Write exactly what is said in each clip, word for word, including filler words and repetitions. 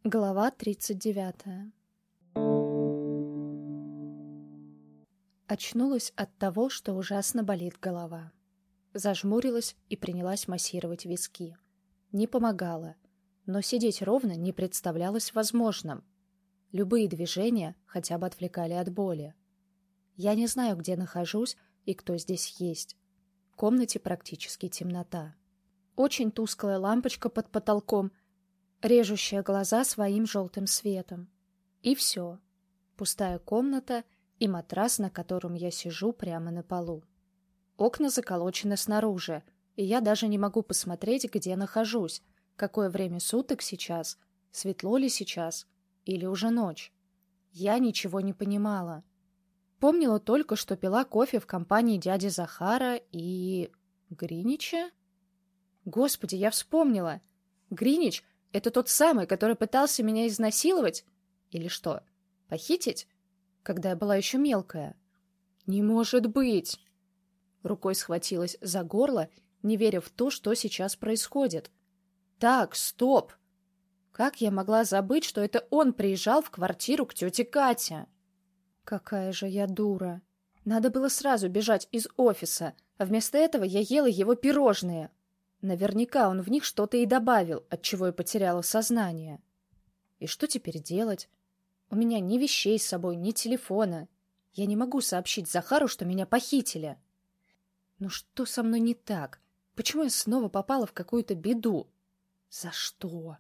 Глава тридцать девятая. Очнулась от того, что ужасно болит голова. Зажмурилась и принялась массировать виски. Не помогало, но сидеть ровно не представлялось возможным. Любые движения хотя бы отвлекали от боли. Я не знаю, где нахожусь и кто здесь есть. В комнате практически темнота. Очень тусклая лампочка под потолком, режущая глаза своим желтым светом. И все. Пустая комната и матрас, на котором я сижу прямо на полу. Окна заколочены снаружи, и я даже не могу посмотреть, где нахожусь, какое время суток сейчас, светло ли сейчас, или уже ночь. Я ничего не понимала. Помнила только, что пила кофе в компании дяди Захара и... Гринича? Господи, я вспомнила! Гринич — это тот самый, который пытался меня изнасиловать? Или что, похитить? Когда я была еще мелкая. Не может быть! Рукой схватилась за горло, не веря в то, что сейчас происходит. Так, стоп! Как я могла забыть, что это он приезжал в квартиру к тете Кате? Какая же я дура! Надо было сразу бежать из офиса, а вместо этого я ела его пирожные. Наверняка он в них что-то и добавил, отчего я потеряла сознание. И что теперь делать? У меня ни вещей с собой, ни телефона. Я не могу сообщить Захару, что меня похитили. Ну что со мной не так? Почему я снова попала в какую-то беду? За что?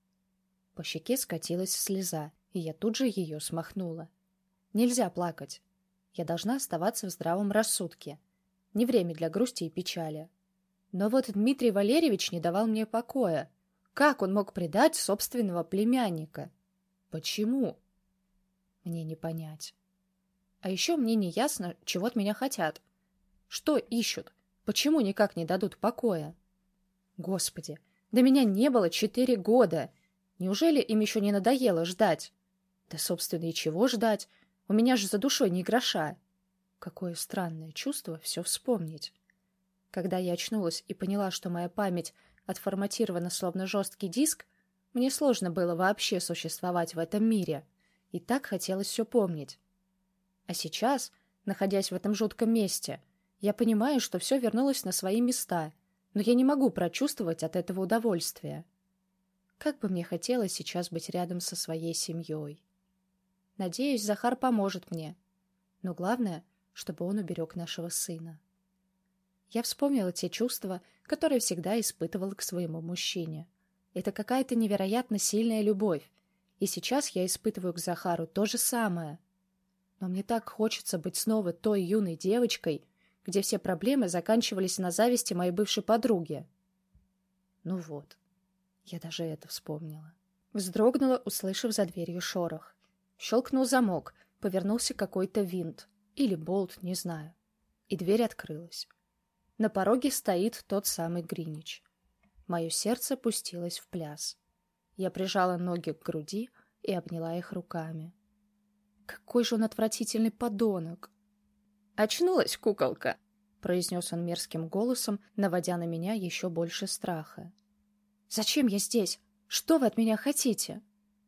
По щеке скатилась слеза, и я тут же ее смахнула. Нельзя плакать. Я должна оставаться в здравом рассудке. Не время для грусти и печали. Но вот Дмитрий Валерьевич не давал мне покоя. Как он мог предать собственного племянника? Почему? Мне не понять. А еще мне не ясно, чего от меня хотят. Что ищут? Почему никак не дадут покоя? Господи, да меня не было четыре года. Неужели им еще не надоело ждать? Да, собственно, и чего ждать? У меня же за душой ни гроша. Какое странное чувство все вспомнить. Когда я очнулась и поняла, что моя память отформатирована словно жесткий диск, мне сложно было вообще существовать в этом мире. И так хотелось все помнить. А сейчас, находясь в этом жутком месте, я понимаю, что все вернулось на свои места, но я не могу прочувствовать от этого удовольствия. Как бы мне хотелось сейчас быть рядом со своей семьей. Надеюсь, Захар поможет мне. Но главное, чтобы он уберег нашего сына. Я вспомнила те чувства, которые всегда испытывала к своему мужчине. Это какая-то невероятно сильная любовь, и сейчас я испытываю к Захару то же самое. Но мне так хочется быть снова той юной девочкой, где все проблемы заканчивались на зависти моей бывшей подруги. Ну вот, я даже это вспомнила. Вздрогнула, услышав за дверью шорох. Щелкнул замок, повернулся какой-то винт. Или болт, не знаю. И дверь открылась. На пороге стоит тот самый Гринич. Мое сердце пустилось в пляс. Я прижала ноги к груди и обняла их руками. Какой же он отвратительный подонок! «Очнулась, куколка!» — произнес он мерзким голосом, наводя на меня еще больше страха. «Зачем я здесь? Что вы от меня хотите?»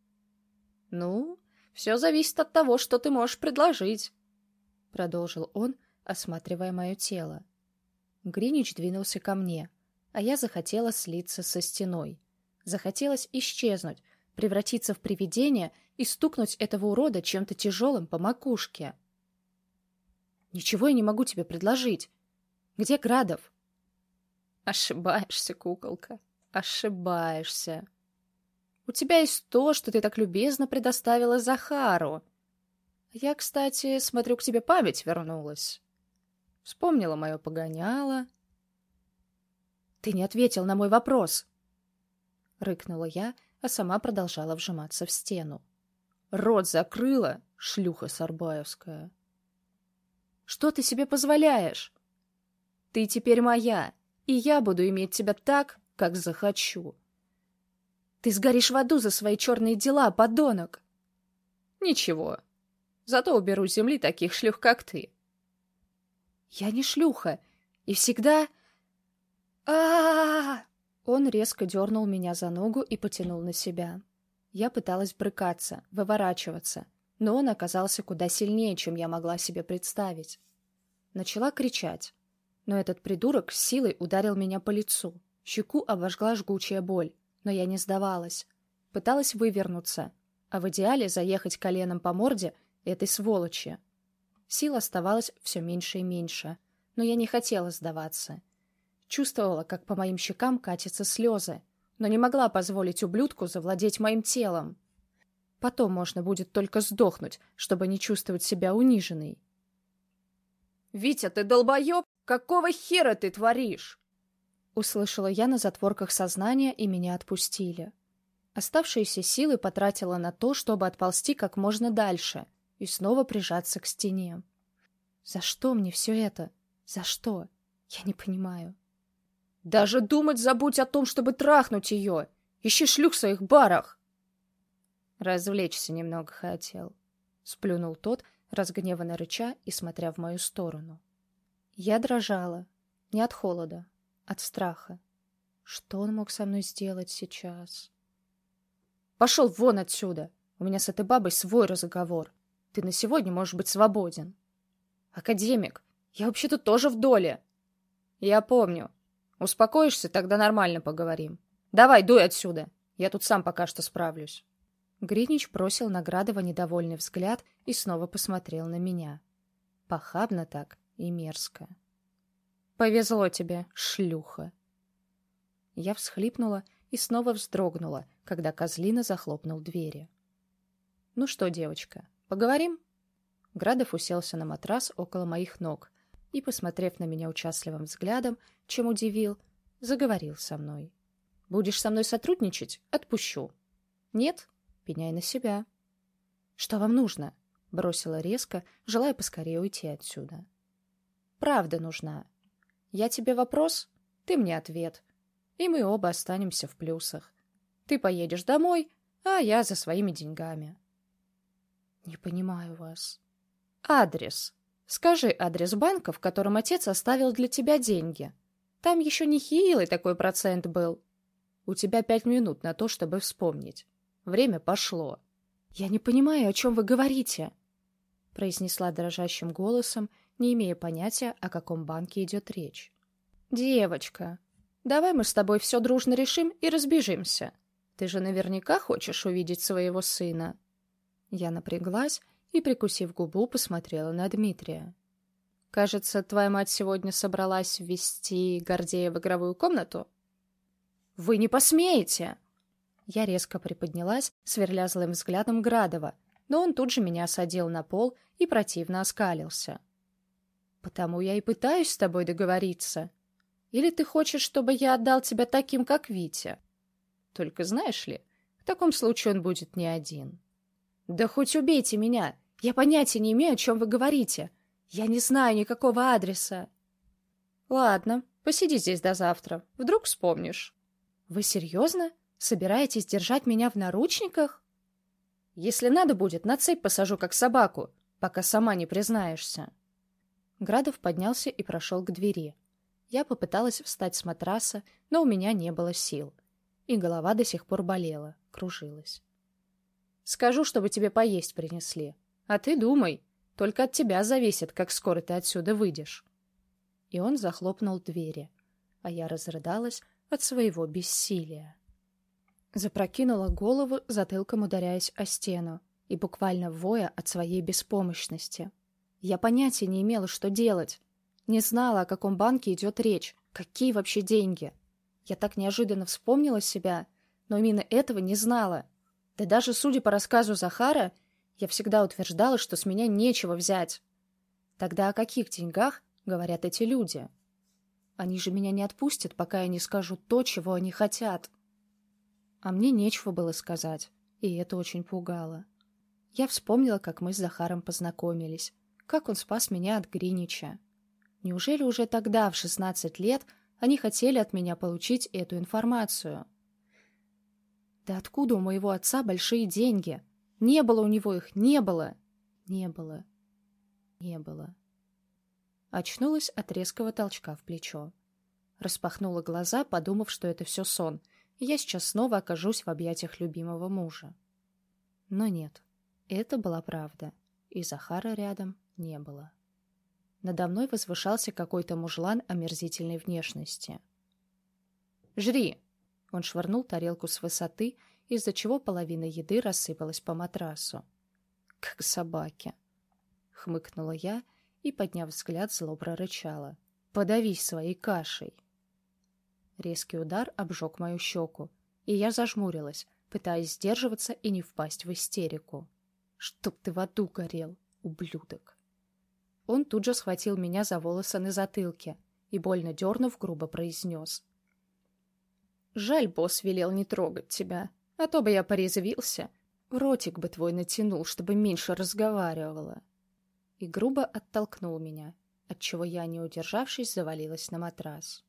«Ну, все зависит от того, что ты можешь предложить», — продолжил он, осматривая мое тело. Гринич двинулся ко мне, а я захотела слиться со стеной. Захотелось исчезнуть, превратиться в привидение и стукнуть этого урода чем-то тяжелым по макушке. «Ничего я не могу тебе предложить. Где Градов?» «Ошибаешься, куколка, ошибаешься. У тебя есть то, что ты так любезно предоставила Захару. Я, кстати, смотрю, к тебе память вернулась. Вспомнила мое погоняло». «Ты не ответил на мой вопрос!» — рыкнула я, а сама продолжала вжиматься в стену. «Рот закрыла, шлюха сарбаевская!» «Что ты себе позволяешь? Ты теперь моя, и я буду иметь тебя так, как захочу. Ты сгоришь в аду за свои черные дела, подонок!» «Ничего, зато уберу с земли таких шлюх, как ты». «Я не шлюха, и всегда...» а, -а, -а, -а Он резко дернул меня за ногу и потянул на себя. Я пыталась брыкаться, выворачиваться, но он оказался куда сильнее, чем я могла себе представить. Начала кричать, но этот придурок с силой ударил меня по лицу. Щеку обожгла жгучая боль, но я не сдавалась. Пыталась вывернуться, а в идеале заехать коленом по морде этой сволочи. Сил оставалось все меньше и меньше, но я не хотела сдаваться. Чувствовала, как по моим щекам катятся слезы, но не могла позволить ублюдку завладеть моим телом. Потом можно будет только сдохнуть, чтобы не чувствовать себя униженной. «Витя, ты долбоеб? Какого хера ты творишь?» Услышала я на затворках сознания, и меня отпустили. Оставшиеся силы потратила на то, чтобы отползти как можно дальше и снова прижаться к стене. За что мне все это? За что? Я не понимаю. «Даже думать забудь о том, чтобы трахнуть ее! Ищи шлюх в своих барах!» «Развлечься немного хотел», — сплюнул тот, разгневанно рыча и смотря в мою сторону. Я дрожала. Не от холода, от страха. Что он мог со мной сделать сейчас? «Пошел вон отсюда! У меня с этой бабой свой разговор. Ты на сегодня можешь быть свободен». «Академик, я вообще-то тоже в доле». «Я помню. Успокоишься, тогда нормально поговорим. Давай, дуй отсюда. Я тут сам пока что справлюсь». Гринич бросил на Градова недовольный взгляд и снова посмотрел на меня. Похабно так и мерзко. «Повезло тебе, шлюха!» Я всхлипнула и снова вздрогнула, когда Козлина захлопнул двери. «Ну что, девочка, поговорим?» Градов уселся на матрас около моих ног и, посмотрев на меня участливым взглядом, чем удивил, заговорил со мной. «Будешь со мной сотрудничать? Отпущу. Нет? Пеняй на себя». «Что вам нужно?» — бросила резко, желая поскорее уйти отсюда. «Правда нужна. Я тебе вопрос, ты мне ответ, и мы оба останемся в плюсах. Ты поедешь домой, а я за своими деньгами». «Не понимаю вас». «Адрес. Скажи адрес банка, в котором отец оставил для тебя деньги. Там еще нехилый такой процент был. У тебя пять минут на то, чтобы вспомнить. Время пошло». «Я не понимаю, о чем вы говорите», — произнесла дрожащим голосом, не имея понятия, о каком банке идет речь. «Девочка, давай мы с тобой все дружно решим и разбежимся. Ты же наверняка хочешь увидеть своего сына». Я напряглась и, прикусив губу, посмотрела на Дмитрия. «Кажется, твоя мать сегодня собралась ввести Гордея в игровую комнату?» «Вы не посмеете!» Я резко приподнялась, сверля злым взглядом Градова, но он тут же меня осадил на пол и противно оскалился. «Потому я и пытаюсь с тобой договориться. Или ты хочешь, чтобы я отдал тебя таким, как Витя? Только знаешь ли, в таком случае он будет не один». «Да хоть убейте меня! Я понятия не имею, о чем вы говорите. Я не знаю никакого адреса». «Ладно, посиди здесь до завтра. Вдруг вспомнишь». «Вы серьезно? Собираетесь держать меня в наручниках?» «Если надо будет, на цепь посажу, как собаку, пока сама не признаешься». Градов поднялся и прошел к двери. Я попыталась встать с матраса, но у меня не было сил. И голова до сих пор болела, кружилась. «Скажу, чтобы тебе поесть принесли. А ты думай, только от тебя зависит, как скоро ты отсюда выйдешь». И он захлопнул двери, а я разрыдалась от своего бессилия. Запрокинула голову, затылком ударяясь о стену, и буквально воя от своей беспомощности. Я понятия не имела, что делать. Не знала, о каком банке идет речь, какие вообще деньги. Я так неожиданно вспомнила себя, но именно этого не знала. Да даже, судя по рассказу Захара, я всегда утверждала, что с меня нечего взять. Тогда о каких деньгах говорят эти люди? Они же меня не отпустят, пока я не скажу то, чего они хотят. А мне нечего было сказать, и это очень пугало. Я вспомнила, как мы с Захаром познакомились, как он спас меня от Гринича. Неужели уже тогда, в шестнадцать лет, они хотели от меня получить эту информацию? Да откуда у моего отца большие деньги? Не было у него их, не было. Не было. Не было. Очнулась от резкого толчка в плечо. Распахнула глаза, подумав, что это все сон, и я сейчас снова окажусь в объятиях любимого мужа. Но нет, это была правда, и Захара рядом не было. Надо мной возвышался какой-то мужлан омерзительной внешности. «Жри!» Он швырнул тарелку с высоты, из-за чего половина еды рассыпалась по матрасу. «Как собаки!» — хмыкнула я и, подняв взгляд, зло прорычала. «Подавись своей кашей!» Резкий удар обжег мою щеку, и я зажмурилась, пытаясь сдерживаться и не впасть в истерику. «Чтоб ты в аду горел, ублюдок!» Он тут же схватил меня за волосы на затылке и, больно дернув, грубо произнес. «Жаль, босс велел не трогать тебя, а то бы я порезвился. Ротик бы твой натянул, чтобы меньше разговаривала». И грубо оттолкнул меня, отчего я, не удержавшись, завалилась на матрас.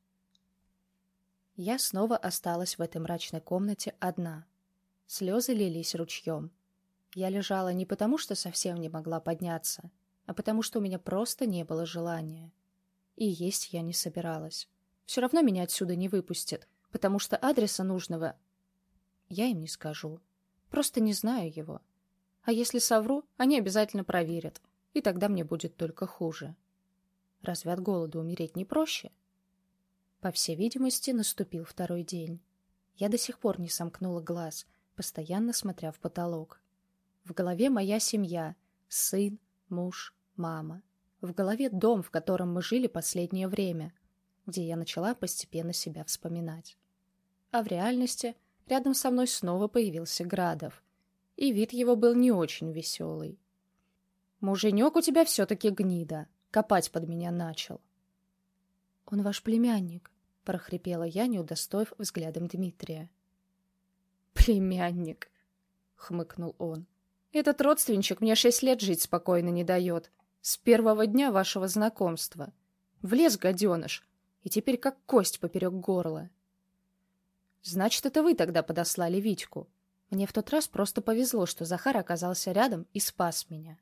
Я снова осталась в этой мрачной комнате одна. Слезы лились ручьем. Я лежала не потому, что совсем не могла подняться, а потому, что у меня просто не было желания. И есть я не собиралась. Все равно меня отсюда не выпустят, потому что адреса нужного я им не скажу. Просто не знаю его. А если совру, они обязательно проверят, и тогда мне будет только хуже. Разве от голода умереть не проще? По всей видимости, наступил второй день. Я до сих пор не сомкнула глаз, постоянно смотря в потолок. В голове моя семья, сын, муж, мама. В голове дом, в котором мы жили последнее время, где я начала постепенно себя вспоминать. А в реальности рядом со мной снова появился Градов, и вид его был не очень веселый. «Муженек у тебя все-таки гнида, копать под меня начал». «Он ваш племянник», — прохрипела я, не удостоив взглядом Дмитрия. «Племянник», — хмыкнул он. «Этот родственничек мне шесть лет жить спокойно не дает, с первого дня вашего знакомства. Влез гаденыш, и теперь как кость поперек горла». «Значит, это вы тогда подослали Витьку. Мне в тот раз просто повезло, что Захар оказался рядом и спас меня».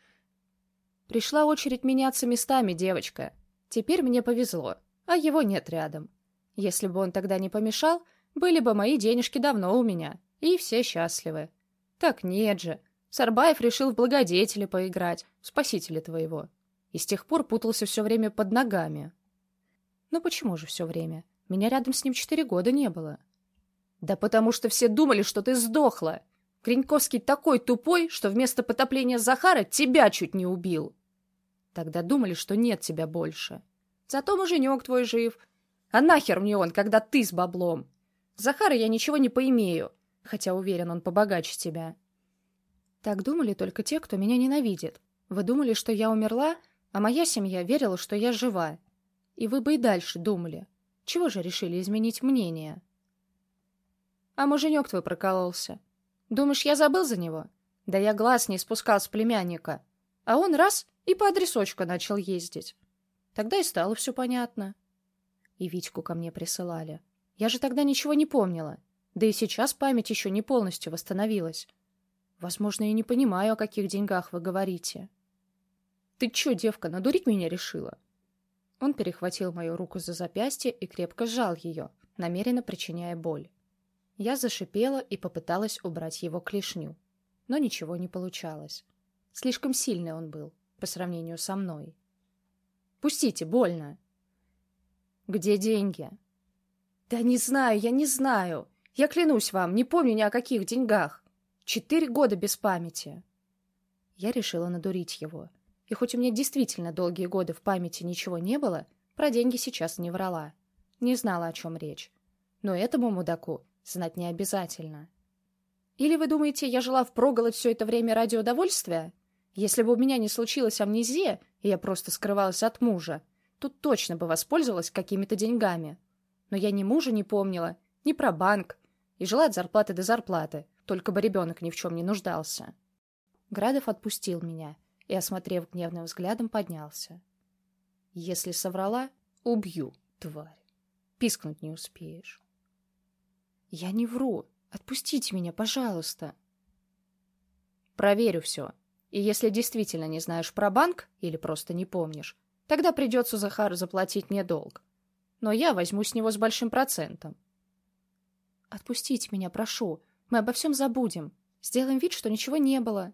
«Пришла очередь меняться местами, девочка. Теперь мне повезло, а его нет рядом. Если бы он тогда не помешал, были бы мои денежки давно у меня, и все счастливы. Так нет же. Сарбаев решил в благодетеля поиграть, в спасителя твоего. И с тех пор путался все время под ногами». «Ну почему же все время? Меня рядом с ним четыре года не было». «Да потому что все думали, что ты сдохла. Креньковский такой тупой, что вместо потопления Захара тебя чуть не убил. Тогда думали, что нет тебя больше. Зато муженек твой жив. А нахер мне он, когда ты с баблом? Захара я ничего не поимею, хотя уверен, он побогаче тебя». «Так думали только те, кто меня ненавидит. Вы думали, что я умерла, а моя семья верила, что я жива. И вы бы и дальше думали. Чего же решили изменить мнение?» «А муженек твой прокололся. Думаешь, я забыл за него? Да я глаз не спускал с племянника. А он раз и по адресочку начал ездить. Тогда и стало все понятно. И Витьку ко мне присылали. Я же тогда ничего не помнила. Да и сейчас память еще не полностью восстановилась. Возможно, я не понимаю, о каких деньгах вы говорите». «Ты че, девка, надурить меня решила?» Он перехватил мою руку за запястье и крепко сжал ее, намеренно причиняя боль. Я зашипела и попыталась убрать его клешню, но ничего не получалось. Слишком сильный он был по сравнению со мной. «Пустите, больно!» «Где деньги?» «Да не знаю, я не знаю. Я клянусь вам, не помню ни о каких деньгах. Четыре года без памяти». Я решила надурить его. И хоть у меня действительно долгие годы в памяти ничего не было, про деньги сейчас не врала. Не знала, о чем речь. Но этому мудаку знать не обязательно. Или вы думаете, я жила впроголодь все это время ради удовольствия? Если бы у меня не случилась амнезия, и я просто скрывалась от мужа, то точно бы воспользовалась какими-то деньгами. Но я ни мужа не помнила, ни про банк, и жила от зарплаты до зарплаты, только бы ребенок ни в чем не нуждался. Градов отпустил меня и, осмотрев гневным взглядом, поднялся. «Если соврала, убью, тварь. Пискнуть не успеешь». «Я не вру. Отпустите меня, пожалуйста». «Проверю все. И если действительно не знаешь про банк или просто не помнишь, тогда придется Захару заплатить мне долг. Но я возьму с него с большим процентом». Отпустите меня, прошу. Мы обо всем забудем. Сделаем вид, что ничего не было.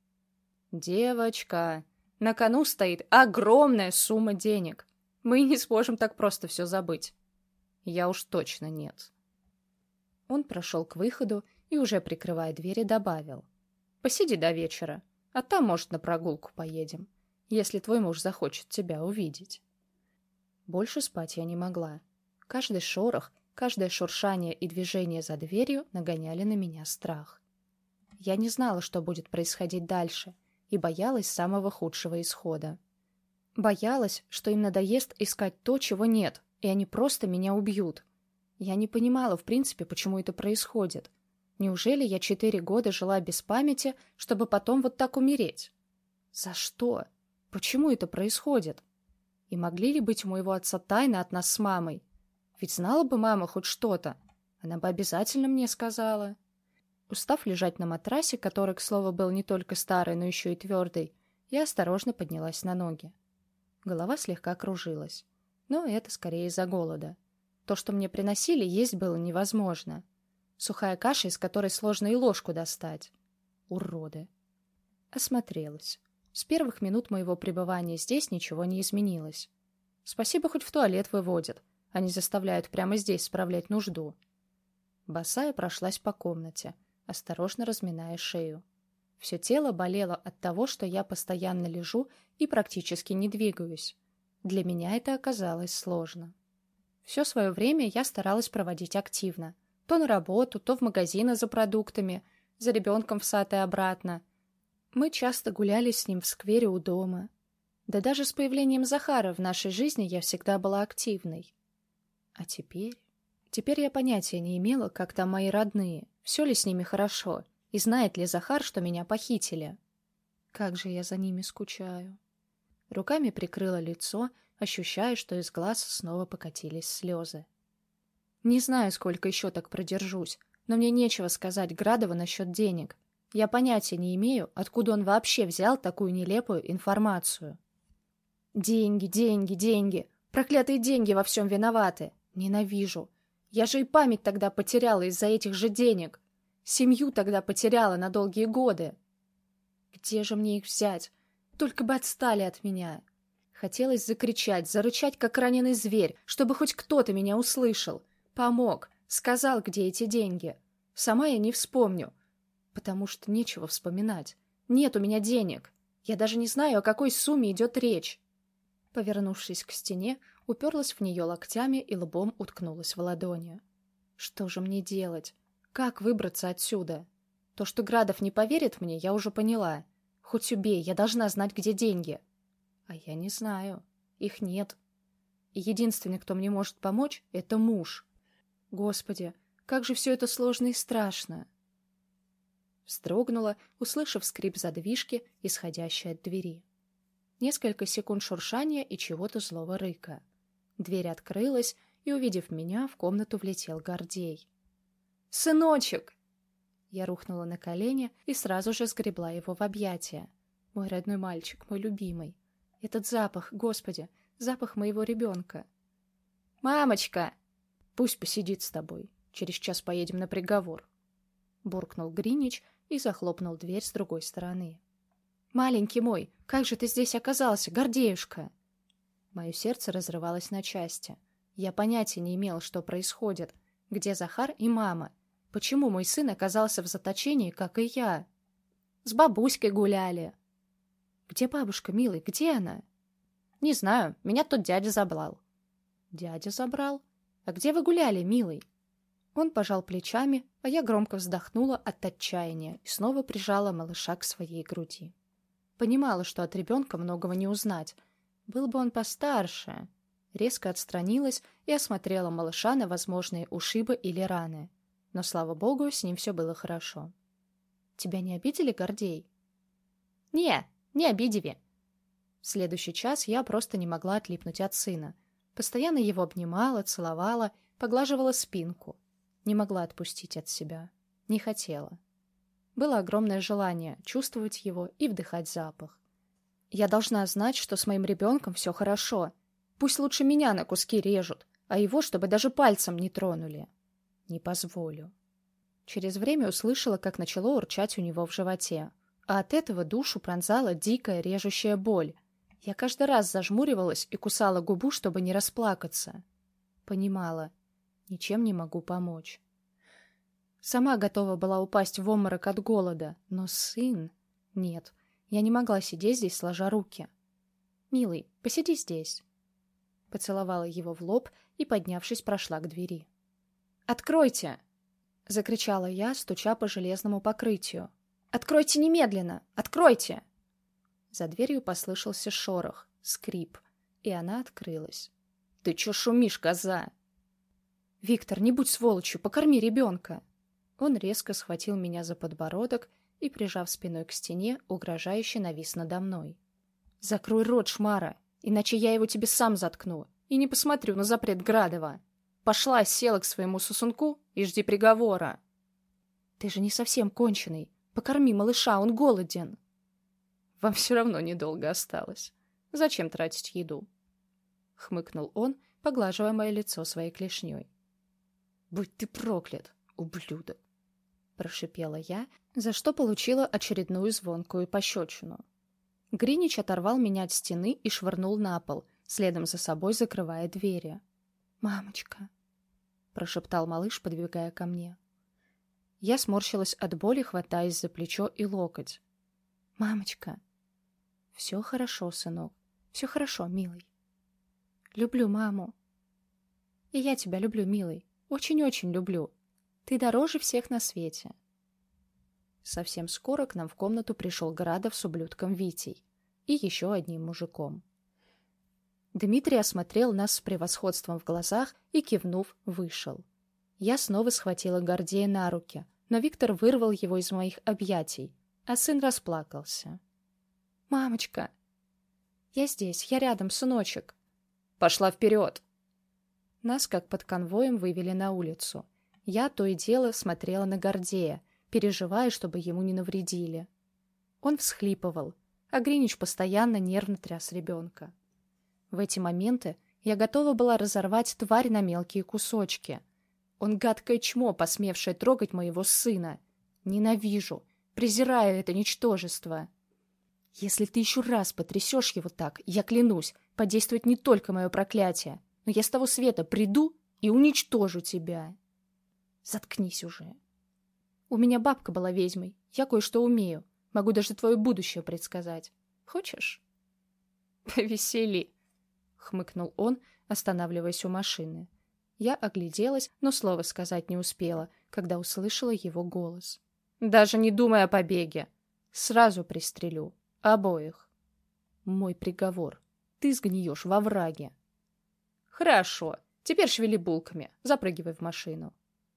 Девочка, на кону стоит огромная сумма денег. Мы не сможем так просто все забыть. Я уж точно нет. Он прошел к выходу и, уже прикрывая двери, добавил. Посиди до вечера, а там, может, на прогулку поедем, если твой муж захочет тебя увидеть. Больше спать я не могла. Каждый шорох, каждое шуршание и движение за дверью нагоняли на меня страх. Я не знала, что будет происходить дальше, и боялась самого худшего исхода. Боялась, что им надоест искать то, чего нет, и они просто меня убьют. Я не понимала, в принципе, почему это происходит. Неужели я четыре года жила без памяти, чтобы потом вот так умереть? За что? Почему это происходит? И могли ли быть у моего отца тайны от нас с мамой? Ведь знала бы мама хоть что-то. Она бы обязательно мне сказала. Устав лежать на матрасе, который, к слову, был не только старый, но еще и твердый, я осторожно поднялась на ноги. Голова слегка кружилась. Но это скорее из-за голода. То, что мне приносили, есть было невозможно. Сухая каша, из которой сложно и ложку достать. Уроды. Осмотрелась. С первых минут моего пребывания здесь ничего не изменилось. Спасибо, хоть в туалет выводят, а не заставляют прямо здесь справлять нужду. Босая прошлась по комнате, осторожно разминая шею. Все тело болело от того, что я постоянно лежу и практически не двигаюсь. Для меня это оказалось сложно. Все свое время я старалась проводить активно. То на работу, то в магазины за продуктами, за ребенком в сад и обратно. Мы часто гуляли с ним в сквере у дома. Да даже с появлением Захара в нашей жизни я всегда была активной. А теперь... Теперь я понятия не имела, как там мои родные, все ли с ними хорошо, и знает ли Захар, что меня похитили. Как же я за ними скучаю. Руками прикрыла лицо, ощущая, что из глаз снова покатились слезы. Не знаю, сколько еще так продержусь, но мне нечего сказать Градову насчет денег. Я понятия не имею, откуда он вообще взял такую нелепую информацию. Деньги, деньги, деньги. Проклятые деньги во всем виноваты. Ненавижу. Я же и память тогда потеряла из-за этих же денег. Семью тогда потеряла на долгие годы. Где же мне их взять? Только бы отстали от меня. Хотелось закричать, зарычать, как раненый зверь, чтобы хоть кто-то меня услышал. Помог, сказал, где эти деньги. Сама я не вспомню, потому что нечего вспоминать. Нет у меня денег. Я даже не знаю, о какой сумме идет речь. Повернувшись к стене, уперлась в нее локтями и лбом уткнулась в ладони. Что же мне делать? Как выбраться отсюда? То, что Градов не поверит мне, я уже поняла. Хоть убей, я должна знать, где деньги. А я не знаю. Их нет. И единственный, кто мне может помочь, — это муж. Господи, как же все это сложно и страшно. Вздрогнула, услышав скрип задвижки, исходящей от двери. Несколько секунд шуршания и чего-то злого рыка. Дверь открылась, и, увидев меня, в комнату влетел Гордей. «Сыночек!» Я рухнула на колени и сразу же сгребла его в объятия. Мой родной мальчик, мой любимый. Этот запах, Господи, запах моего ребенка. «Мамочка!» «Пусть посидит с тобой. Через час поедем на приговор», — буркнул Гринич и захлопнул дверь с другой стороны. «Маленький мой, как же ты здесь оказался, Гордеюшка?» Мое сердце разрывалось на части. Я понятия не имела, что происходит. Где Захар и мама? Почему мой сын оказался в заточении, как и я? С бабуськой гуляли. Где бабушка, милый, где она? Не знаю, меня тот дядя забрал. Дядя забрал? А где вы гуляли, милый? Он пожал плечами, а я громко вздохнула от отчаяния и снова прижала малыша к своей груди. Понимала, что от ребенка многого не узнать. Был бы он постарше. Резко отстранилась и осмотрела малыша на возможные ушибы или раны. Но, слава богу, с ним все было хорошо. «Тебя не обидели, Гордей?» «Не, не обидели». В следующий час я просто не могла отлипнуть от сына. Постоянно его обнимала, целовала, поглаживала спинку. Не могла отпустить от себя. Не хотела. Было огромное желание чувствовать его и вдыхать запах. Я должна знать, что с моим ребенком все хорошо. Пусть лучше меня на куски режут, а его, чтобы даже пальцем не тронули. Не позволю. Через время услышала, как начало урчать у него в животе. А от этого душу пронзала дикая режущая боль. Я каждый раз зажмуривалась и кусала губу, чтобы не расплакаться. Понимала, ничем не могу помочь. Сама готова была упасть в обморок от голода, но сын... Нет, я не могла сидеть здесь, сложа руки. «Милый, посиди здесь». Поцеловала его в лоб и, поднявшись, прошла к двери. «Откройте!» — закричала я, стуча по железному покрытию. «Откройте немедленно! Откройте!» За дверью послышался шорох, скрип, и она открылась. «Ты чё шумишь, коза?» «Виктор, не будь сволочью, покорми ребенка!» Он резко схватил меня за подбородок и, прижав спиной к стене, угрожающе навис надо мной. «Закрой рот, шмара, иначе я его тебе сам заткну и не посмотрю на запрет Градова. Пошла, села к своему сосунку и жди приговора». «Ты же не совсем конченый. Покорми малыша, он голоден». «Вам все равно недолго осталось. Зачем тратить еду?» — хмыкнул он, поглаживая мое лицо своей клешней. «Будь ты проклят, ублюдок!» — прошипела я, за что получила очередную звонкую пощечину. Гринич оторвал меня от стены и швырнул на пол, следом за собой закрывая двери. «Мамочка!» — прошептал малыш, подвигая ко мне. Я сморщилась от боли, хватаясь за плечо и локоть. «Мамочка!» «Все хорошо, сынок. Все хорошо, милый. Люблю маму. И я тебя люблю, милый. Очень-очень люблю. Ты дороже всех на свете». Совсем скоро к нам в комнату пришел Градов с ублюдком Витей и еще одним мужиком. Дмитрий осмотрел нас с превосходством в глазах и, кивнув, вышел. Я снова схватила Гордея на руки, но Виктор вырвал его из моих объятий, а сын расплакался. «Мамочка!» «Я здесь, я рядом, сыночек!» «Пошла вперед!» Нас, как под конвоем, вывели на улицу. Я то и дело смотрела на Гордея, переживая, чтобы ему не навредили. Он всхлипывал, а Гринич постоянно нервно тряс ребенка. В эти моменты я готова была разорвать тварь на мелкие кусочки. Он гадкое чмо, посмевшее трогать моего сына. Ненавижу, презираю это ничтожество. Если ты еще раз потрясешь его так, я клянусь, подействует не только мое проклятие, но я с того света приду и уничтожу тебя. Заткнись уже. У меня бабка была ведьмой, я кое-что умею, могу даже твое будущее предсказать. Хочешь? Повесели, хмыкнул он, останавливаясь у машины. Я огляделась, но слова сказать не успела, когда услышала его голос. Даже не думай о побеге. Сразу пристрелю. Обоих. Мой приговор. Ты сгниешь во враге. Хорошо. Теперь шевели булками. Запрыгивай в машину.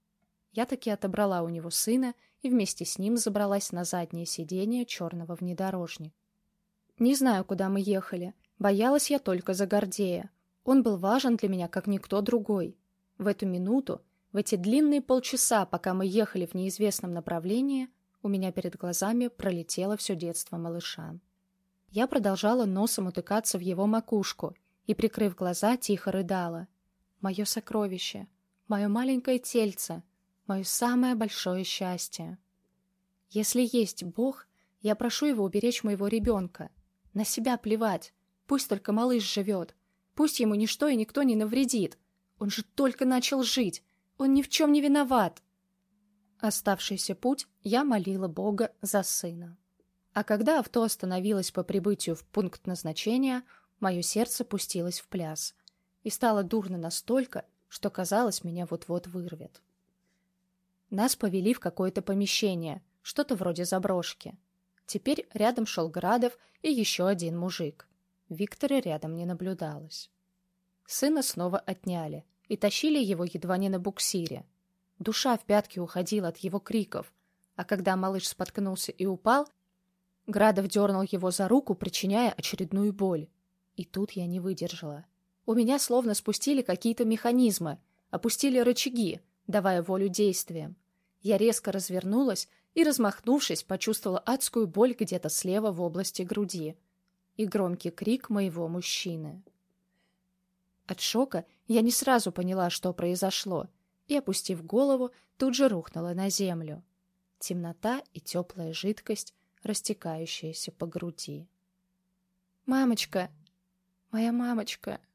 Я таки отобрала у него сына и вместе с ним забралась на заднее сиденье черного внедорожника. Не знаю, куда мы ехали. Боялась я только за Гордея. Он был важен для меня, как никто другой. В эту минуту, в эти длинные полчаса, пока мы ехали в неизвестном направлении, у меня перед глазами пролетело все детство малыша. Я продолжала носом утыкаться в его макушку и, прикрыв глаза, тихо рыдала. Мое сокровище, мое маленькое тельце, мое самое большое счастье. Если есть Бог, я прошу его уберечь моего ребенка. На себя плевать, пусть только малыш живет, пусть ему ничто и никто не навредит. Он же только начал жить, он ни в чем не виноват. Оставшийся путь я молила Бога за сына. А когда авто остановилось по прибытию в пункт назначения, мое сердце пустилось в пляс. И стало дурно настолько, что, казалось, меня вот-вот вырвет. Нас повели в какое-то помещение, что-то вроде заброшки. Теперь рядом шел Градов и еще один мужик. Виктора рядом не наблюдалось. Сына снова отняли и тащили его едва не на буксире. Душа в пятки уходила от его криков, а когда малыш споткнулся и упал, Градов дернул его за руку, причиняя очередную боль. И тут я не выдержала. У меня словно спустили какие-то механизмы, опустили рычаги, давая волю действиям. Я резко развернулась и, размахнувшись, почувствовала адскую боль где-то слева в области груди и громкий крик моего мужчины. От шока я не сразу поняла, что произошло. и, опустив голову, тут же рухнула на землю. Темнота и теплая жидкость, растекающаяся по груди. «Мамочка! Моя мамочка!»